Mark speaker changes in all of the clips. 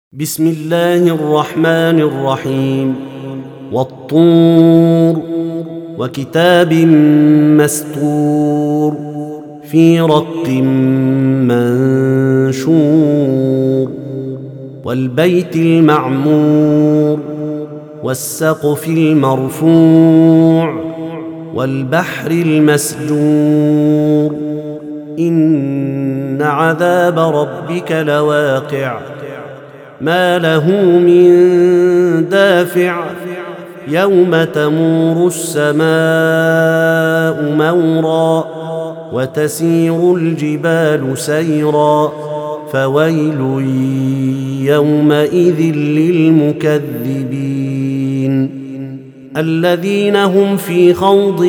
Speaker 1: بسم الله الرحمن الرحيم والطور وكتاب مسطور في رق منشور والبيت المعمور والسقف المرفوع والبحر المسجور إن عذاب ربك لواقع ما له من دافع يوم تمور السماء مورا وتسير الجبال سيرا فويل يومئذ للمكذبين الذين هم في خوض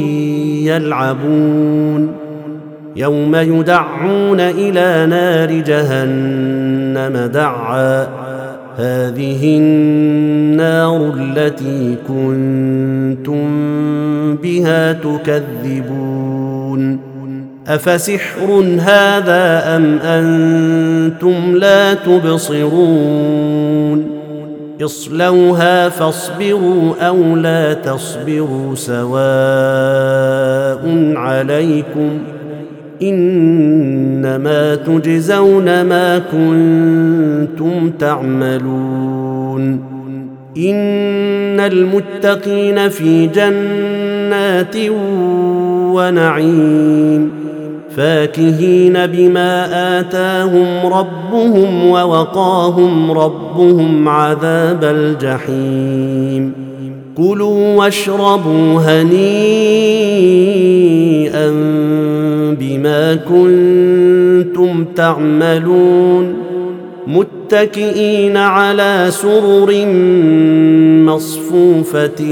Speaker 1: يلعبون يوم يدعون إلى نار جهنم دعا هذه النار التي كنتم بها تكذبون أفسحر هذا أم أنتم لا تبصرون اصلوها فاصبروا أو لا تصبروا سواء عليكم إنما تجزون ما كنتم تعملون إن المتقين في جنات ونعيم فاكهين بما آتاهم ربهم ووقاهم ربهم عذاب الجحيم كلوا واشربوا هنيئا بما كنتم تعملون متكئين على سرر مصفوفة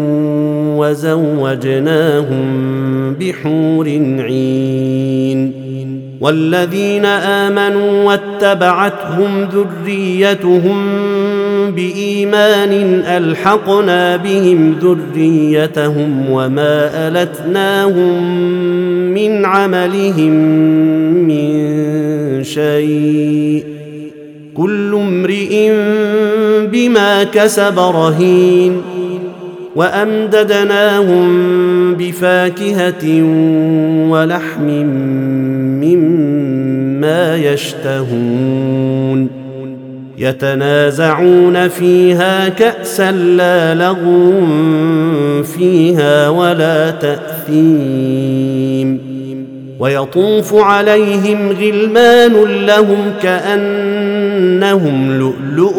Speaker 1: وزوجناهم بحور عين والذين آمنوا واتبعتهم ذريتهم بإيمان ألحقنا بهم ذريتهم وما ألتناهم من عملهم من شيء كل امرئ بما كسب رهين وأمددناهم بفاكهة ولحم مما يشتهون يتنازعون فيها كأسا لا لغو فيها ولا تأثيم ويطوف عليهم غلمان لهم كأنهم لؤلؤ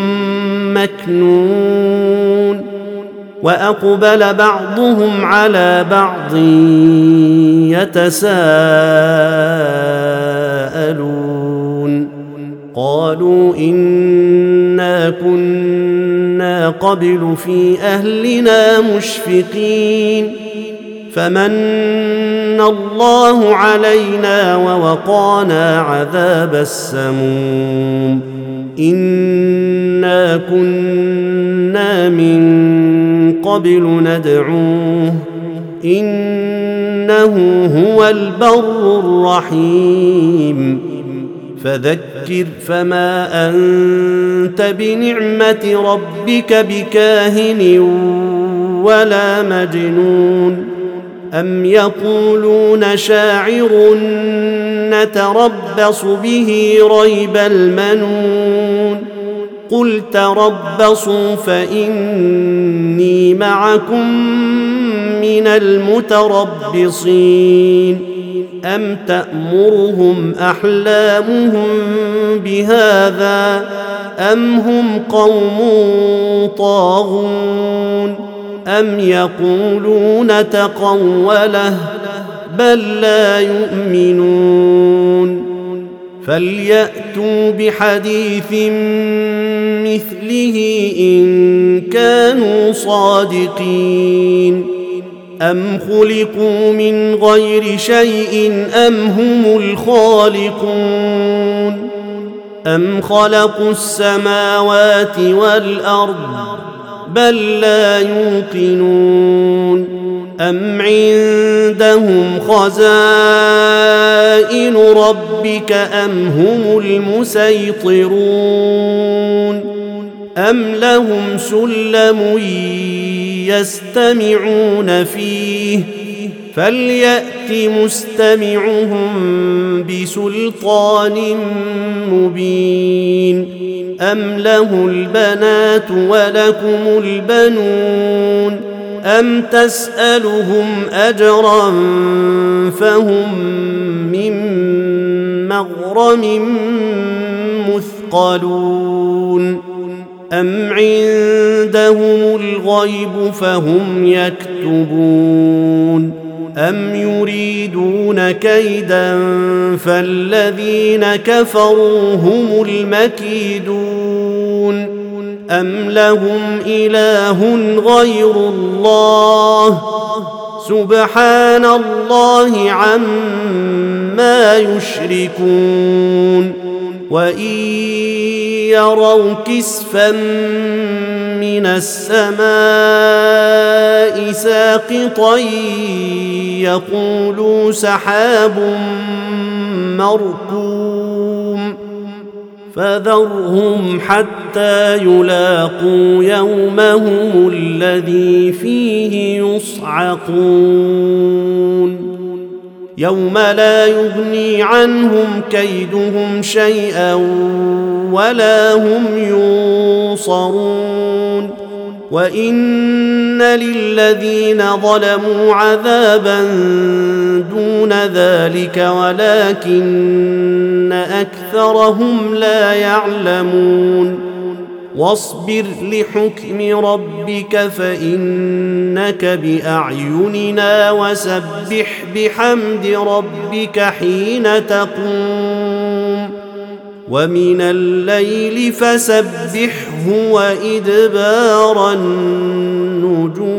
Speaker 1: مكنون وأقبل بعضهم على بعض يتساءلون قالوا إنا كنا قبل في أهلنا مشفقين فمن الله علينا ووقانا عذاب السموم إنا كنا من قبل ندعوه إنه هو البر الرحيم فذكر فما أنت بنعمة ربك بكاهن ولا مجنون أم يقولون شاعر نتربص به ريب المنون قل تربصوا فإني معكم من المتربصين أم تأمرهم أحلامهم بهذا أم هم قوم طاغون أم يقولون تقوله بل لا يؤمنون فليأتوا بحديث مثله إن كانوا صادقين أم خلقوا من غير شيء أم هم الخالقون أم خلقوا السماوات والأرض بل لا يوقنون أم عندهم خزائن ربك أم هم المسيطرون أم لهم سلم يستمعون فيه فليأت مستمعهم بسلطان مبين أم له البنات ولكم البنون أم تسألهم أجرا فهم من مغرم مثقلون أم عندهم الغيب فهم يكتبون أم يريدون كيدا فالذين كفروا هم المكيدون أم لهم إله غير الله سبحان الله عما يشركون وإن يروا كسفا من السماء ساقطا يقولوا سحاب مركوم فذرهم حتى يلاقوا يومهم الذي فيه يصعقون يوم لا يغني عنهم كيدهم شيئا ولا هم ينصرون وإن للذين ظلموا عذابا دون ذلك ولكن أكثرهم لا يعلمون واصبر لحكم ربك فإنك بأعيننا وسبح بحمد ربك حين تقوم ومن الليل فسبحه وإدبار النجوم